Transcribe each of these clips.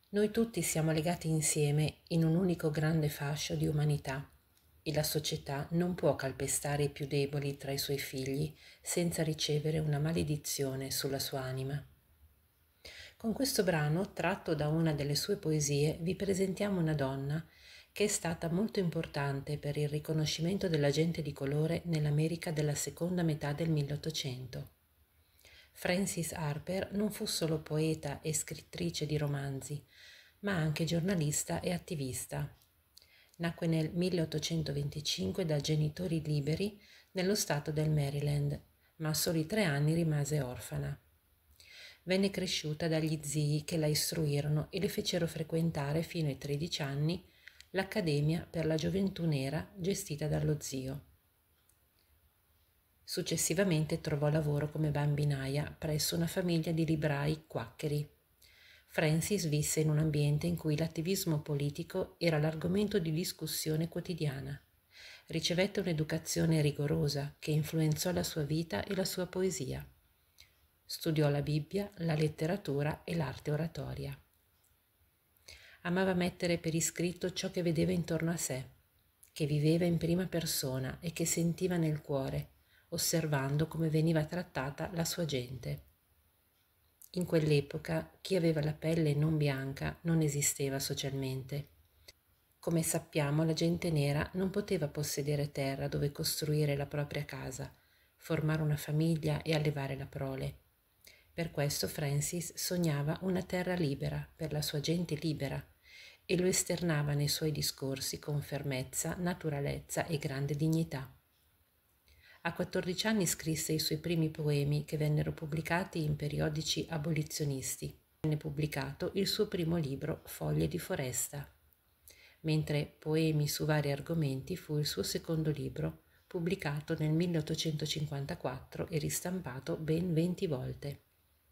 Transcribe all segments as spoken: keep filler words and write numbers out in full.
Noi tutti siamo legati insieme in un unico grande fascio di umanità e la società non può calpestare i più deboli tra i suoi figli senza ricevere una maledizione sulla sua anima. Con questo brano, tratto da una delle sue poesie, vi presentiamo una donna che è stata molto importante per il riconoscimento della gente di colore nell'America della seconda metà del milleottocento. Frances Harper non fu solo poeta e scrittrice di romanzi, ma anche giornalista e attivista. Nacque nel milleottocentoventicinque da genitori liberi nello stato del Maryland, ma a soli tre anni rimase orfana. Venne cresciuta dagli zii che la istruirono e le fecero frequentare fino ai tredici anni l'Accademia per la Gioventù Nera gestita dallo zio. Successivamente trovò lavoro come bambinaia presso una famiglia di librai quaccheri. Frances visse in un ambiente in cui l'attivismo politico era l'argomento di discussione quotidiana. Ricevette un'educazione rigorosa che influenzò la sua vita e la sua poesia. Studiò la Bibbia, la letteratura e l'arte oratoria. Amava mettere per iscritto ciò che vedeva intorno a sé, che viveva in prima persona e che sentiva nel cuore, osservando come veniva trattata la sua gente. In quell'epoca chi aveva la pelle non bianca non esisteva socialmente. Come sappiamo, la gente nera non poteva possedere terra dove costruire la propria casa, formare una famiglia e allevare la prole. Per questo Frances sognava una terra libera per la sua gente libera e lo esternava nei suoi discorsi con fermezza, naturalezza e grande dignità. A quattordici anni scrisse i suoi primi poemi che vennero pubblicati in periodici abolizionisti. Venne pubblicato il suo primo libro Foglie di foresta, mentre Poemi su vari argomenti fu il suo secondo libro, pubblicato nel milleottocentocinquantaquattro e ristampato ben venti volte.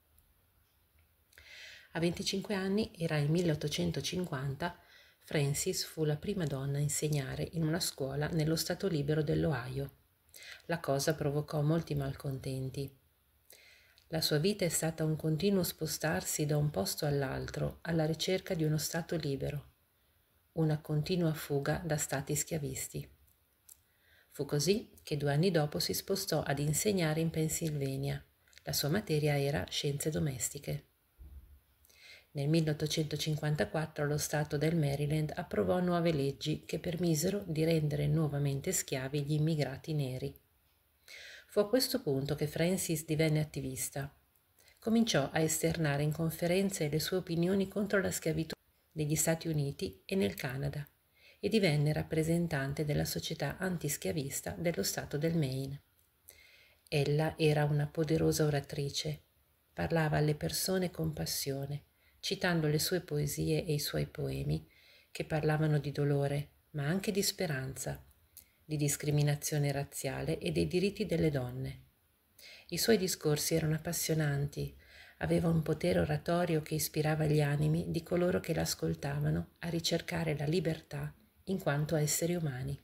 A venticinque anni, era il milleottocentocinquanta, Frances fu la prima donna a insegnare in una scuola nello stato libero dell'Ohio. La cosa provocò molti malcontenti. La sua vita è stata un continuo spostarsi da un posto all'altro alla ricerca di uno stato libero, una continua fuga da stati schiavisti. Fu così che due anni dopo si spostò ad insegnare in Pennsylvania. La sua materia era scienze domestiche. Nel milleottocentocinquantaquattro lo Stato del Maryland approvò nuove leggi che permisero di rendere nuovamente schiavi gli immigrati neri. Fu a questo punto che Frances divenne attivista. Cominciò a esternare in conferenze le sue opinioni contro la schiavitù negli Stati Uniti e nel Canada e divenne rappresentante della società antischiavista dello Stato del Maine. Ella era una poderosa oratrice, parlava alle persone con passione, citando le sue poesie e i suoi poemi, che parlavano di dolore, ma anche di speranza, di discriminazione razziale e dei diritti delle donne. I suoi discorsi erano appassionanti, aveva un potere oratorio che ispirava gli animi di coloro che l'ascoltavano a ricercare la libertà in quanto esseri umani.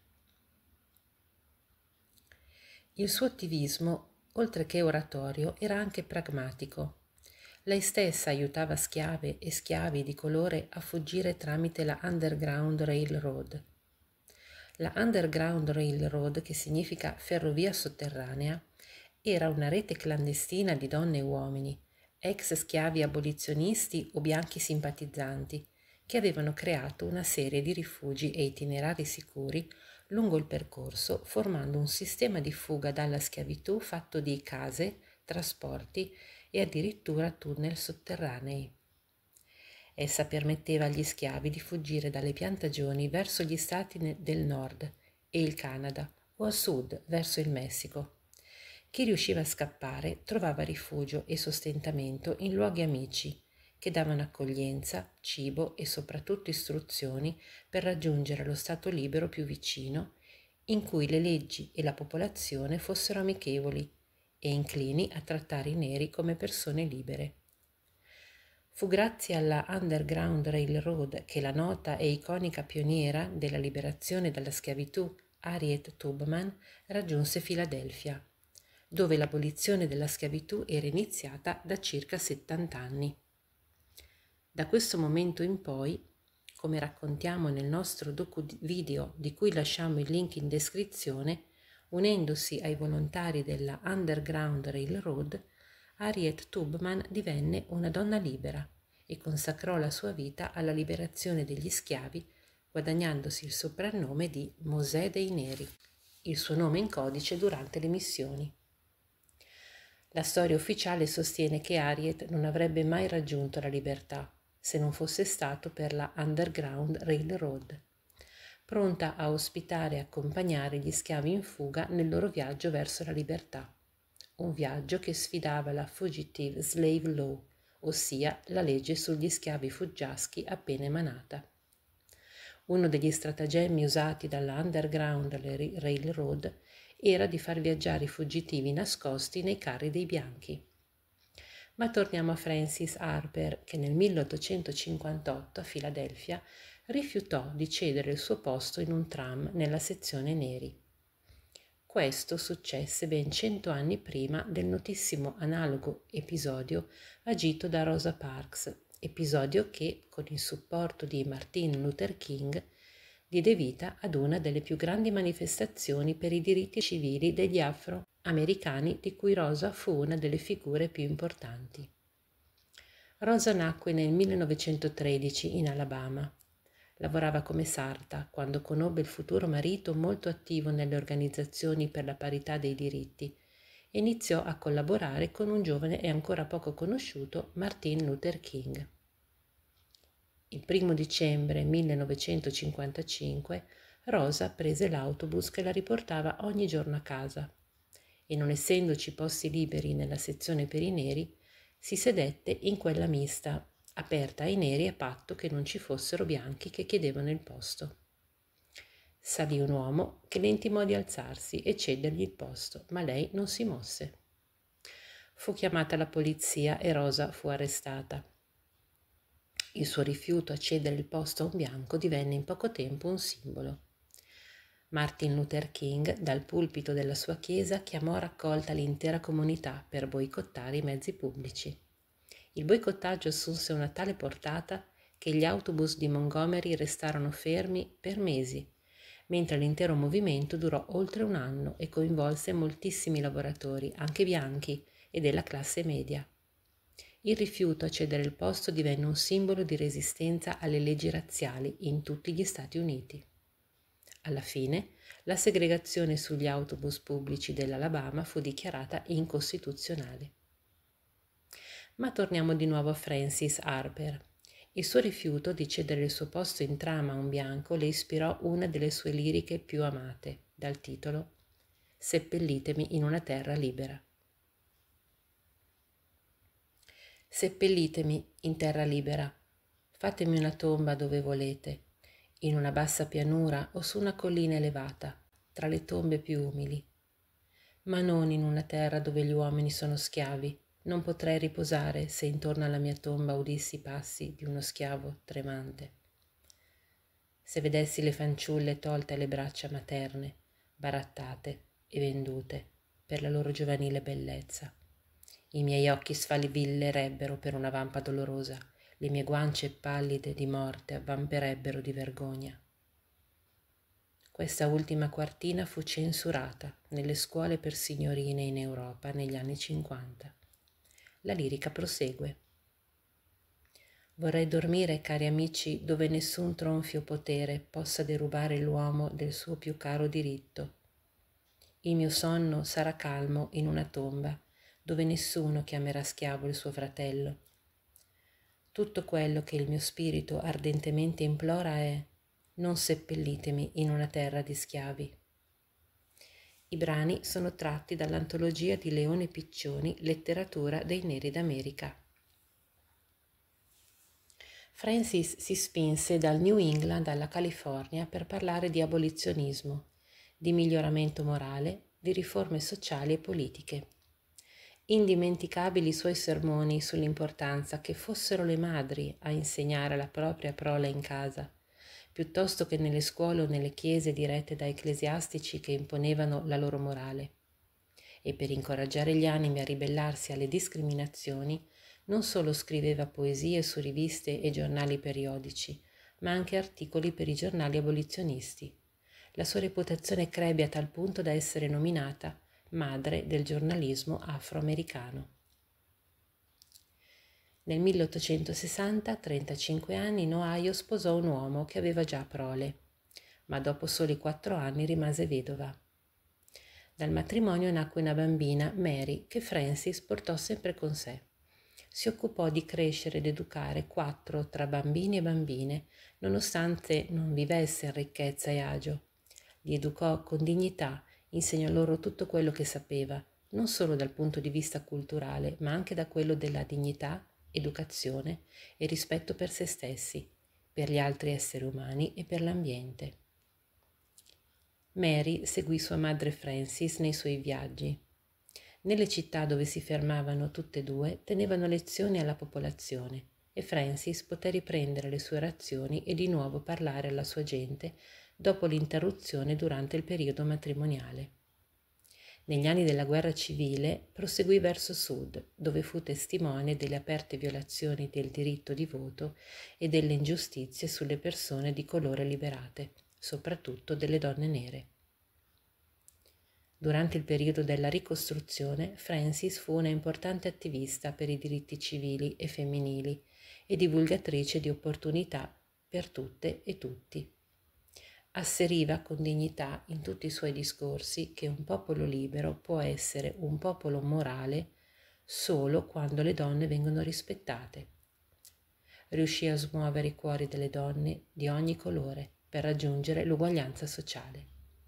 Il suo attivismo, oltre che oratorio, era anche pragmatico. Lei stessa aiutava schiave e schiavi di colore a fuggire tramite la Underground Railroad. La Underground Railroad, che significa ferrovia sotterranea, era una rete clandestina di donne e uomini, ex schiavi abolizionisti o bianchi simpatizzanti, che avevano creato una serie di rifugi e itinerari sicuri lungo il percorso, formando un sistema di fuga dalla schiavitù fatto di case, trasporti e addirittura tunnel sotterranei. Essa permetteva agli schiavi di fuggire dalle piantagioni verso gli stati del nord e il Canada o a sud verso il Messico. Chi riusciva a scappare trovava rifugio e sostentamento in luoghi amici che davano accoglienza, cibo e soprattutto istruzioni per raggiungere lo stato libero più vicino, in cui le leggi e la popolazione fossero amichevoli e inclini a trattare i neri come persone libere. Fu grazie alla Underground Railroad che la nota e iconica pioniera della liberazione dalla schiavitù Harriet Tubman raggiunse Filadelfia, dove l'abolizione della schiavitù era iniziata da circa settanta anni. Da questo momento in poi, come raccontiamo nel nostro docu-video di cui lasciamo il link in descrizione, unendosi ai volontari della Underground Railroad, Harriet Tubman divenne una donna libera e consacrò la sua vita alla liberazione degli schiavi, guadagnandosi il soprannome di Mosè dei Neri, il suo nome in codice durante le missioni. La storia ufficiale sostiene che Harriet non avrebbe mai raggiunto la libertà se non fosse stato per la Underground Railroad, pronta a ospitare e accompagnare gli schiavi in fuga nel loro viaggio verso la libertà, un viaggio che sfidava la Fugitive Slave Law, ossia la legge sugli schiavi fuggiaschi appena emanata. Uno degli stratagemmi usati dalla Underground Railroad era di far viaggiare i fuggitivi nascosti nei carri dei bianchi. Ma torniamo a Frances Harper, che nel milleottocentocinquantotto a Filadelfia rifiutò di cedere il suo posto in un tram nella sezione neri. Questo successe ben cento anni prima del notissimo analogo episodio agito da Rosa Parks, episodio che, con il supporto di Martin Luther King, diede vita ad una delle più grandi manifestazioni per i diritti civili degli afroamericani, di cui Rosa fu una delle figure più importanti. Rosa nacque nel millenovecentotredici in Alabama. Lavorava come sarta quando conobbe il futuro marito molto attivo nelle organizzazioni per la parità dei diritti e iniziò a collaborare con un giovane e ancora poco conosciuto Martin Luther King. Il primo dicembre millenovecentocinquantacinque Rosa prese l'autobus che la riportava ogni giorno a casa e, non essendoci posti liberi nella sezione per i neri, si sedette in quella mista, aperta ai neri a patto che non ci fossero bianchi che chiedevano il posto. Salì un uomo che le intimò di alzarsi e cedergli il posto, ma lei non si mosse. Fu chiamata la polizia e Rosa fu arrestata. Il suo rifiuto a cedere il posto a un bianco divenne in poco tempo un simbolo. Martin Luther King, dal pulpito della sua chiesa, chiamò a raccolta l'intera comunità per boicottare i mezzi pubblici. Il boicottaggio assunse una tale portata che gli autobus di Montgomery restarono fermi per mesi, mentre l'intero movimento durò oltre un anno e coinvolse moltissimi lavoratori, anche bianchi e della classe media. Il rifiuto a cedere il posto divenne un simbolo di resistenza alle leggi razziali in tutti gli Stati Uniti. Alla fine, la segregazione sugli autobus pubblici dell'Alabama fu dichiarata incostituzionale. Ma torniamo di nuovo a Frances Harper. Il suo rifiuto di cedere il suo posto in tram a un bianco le ispirò una delle sue liriche più amate, dal titolo Seppellitemi in una terra libera. Seppellitemi in terra libera, fatemi una tomba dove volete, in una bassa pianura o su una collina elevata, tra le tombe più umili. Ma non in una terra dove gli uomini sono schiavi. Non potrei riposare se intorno alla mia tomba udissi i passi di uno schiavo tremante. Se vedessi le fanciulle tolte alle braccia materne, barattate e vendute per la loro giovanile bellezza. I miei occhi sfavillerebbero per una vampa dolorosa, le mie guance pallide di morte avvamperebbero di vergogna. Questa ultima quartina fu censurata nelle scuole per signorine in Europa negli anni cinquanta. La lirica prosegue. Vorrei dormire, cari amici, dove nessun tronfio potere possa derubare l'uomo del suo più caro diritto. Il mio sonno sarà calmo in una tomba, dove nessuno chiamerà schiavo il suo fratello. Tutto quello che il mio spirito ardentemente implora è: non seppellitemi in una terra di schiavi. I brani sono tratti dall'antologia di Leone Piccioni, Letteratura dei Neri d'America. Frances si spinse dal New England alla California per parlare di abolizionismo, di miglioramento morale, di riforme sociali e politiche. Indimenticabili i suoi sermoni sull'importanza che fossero le madri a insegnare la propria prole in casa, piuttosto che nelle scuole o nelle chiese dirette da ecclesiastici che imponevano la loro morale. E per incoraggiare gli animi a ribellarsi alle discriminazioni, Non solo scriveva poesie su riviste e giornali periodici, ma anche articoli per i giornali abolizionisti. La sua reputazione crebbe a tal punto da essere nominata madre del giornalismo afroamericano. Nel milleottocentosessanta, a trentacinque anni, in Ohio sposò un uomo che aveva già prole, ma dopo soli quattro anni rimase vedova. Dal matrimonio nacque una bambina, Mary, che Francis portò sempre con sé. Si occupò di crescere ed educare quattro tra bambini e bambine, nonostante non vivesse in ricchezza e agio. Li educò con dignità, insegnò loro tutto quello che sapeva, non solo dal punto di vista culturale, ma anche da quello della dignità, educazione e rispetto per se stessi, per gli altri esseri umani e per l'ambiente. Mary seguì sua madre Frances nei suoi viaggi. Nelle città dove si fermavano tutte e due tenevano lezioni alla popolazione e Frances poté riprendere le sue orazioni e di nuovo parlare alla sua gente dopo l'interruzione durante il periodo matrimoniale. Negli anni della guerra civile proseguì verso sud, dove fu testimone delle aperte violazioni del diritto di voto e delle ingiustizie sulle persone di colore liberate, soprattutto delle donne nere. Durante il periodo della ricostruzione, Frances fu una importante attivista per i diritti civili e femminili e divulgatrice di opportunità per tutte e tutti. Asseriva con dignità in tutti i suoi discorsi che un popolo libero può essere un popolo morale solo quando le donne vengono rispettate. Riuscì a smuovere i cuori delle donne di ogni colore per raggiungere l'uguaglianza sociale.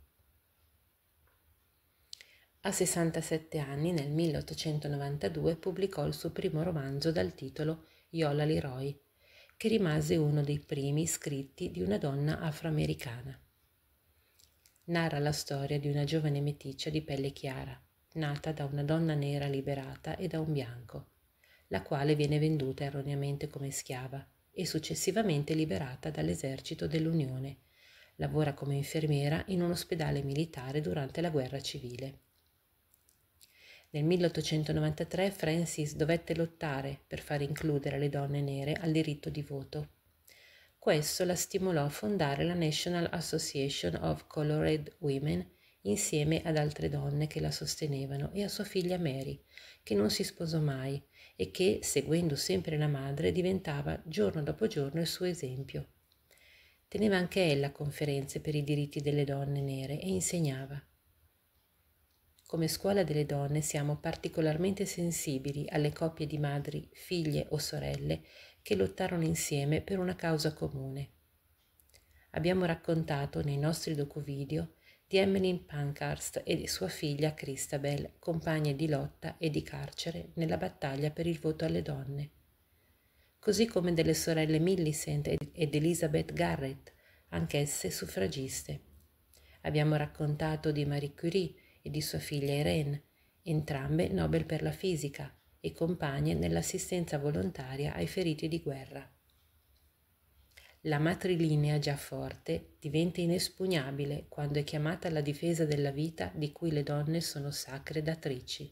A sessantasette anni, nel milleottocentonovantadue, pubblicò il suo primo romanzo dal titolo Yola Leroy, che rimase uno dei primi scritti di una donna afroamericana. Narra la storia di una giovane meticcia di pelle chiara, nata da una donna nera liberata e da un bianco, la quale viene venduta erroneamente come schiava e successivamente liberata dall'esercito dell'Unione. Lavora come infermiera in un ospedale militare durante la guerra civile. Nel milleottocentonovantatré Frances dovette lottare per far includere le donne nere al diritto di voto. Questo la stimolò a fondare la National Association of Colored Women insieme ad altre donne che la sostenevano e a sua figlia Mary, che non si sposò mai e che, seguendo sempre la madre, diventava giorno dopo giorno il suo esempio. Teneva anche ella conferenze per i diritti delle donne nere e insegnava. Come scuola delle donne siamo particolarmente sensibili alle coppie di madri, figlie o sorelle che lottarono insieme per una causa comune. Abbiamo raccontato nei nostri docuvideo di Emmeline Pankhurst e di sua figlia Christabel, compagne di lotta e di carcere nella battaglia per il voto alle donne, così come delle sorelle Millicent ed Elizabeth Garrett, anch'esse suffragiste. Abbiamo raccontato di Marie Curie e di sua figlia Irene, entrambe Nobel per la fisica e compagne nell'assistenza volontaria ai feriti di guerra. La matrilinea già forte diventa inespugnabile quando è chiamata alla difesa della vita di cui le donne sono sacre datrici.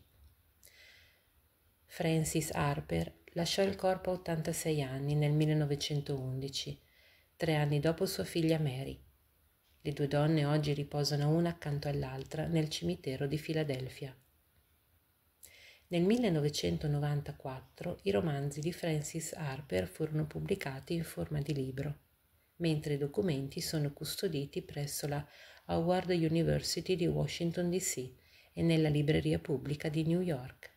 Frances Harper lasciò il corpo a ottantasei anni nel millenovecentoundici, tre anni dopo sua figlia Mary. Le due donne oggi riposano una accanto all'altra nel cimitero di Filadelfia. Nel millenovecentonovantaquattro i romanzi di Frances Harper furono pubblicati in forma di libro, mentre i documenti sono custoditi presso la Howard University di Washington D C e nella libreria pubblica di New York.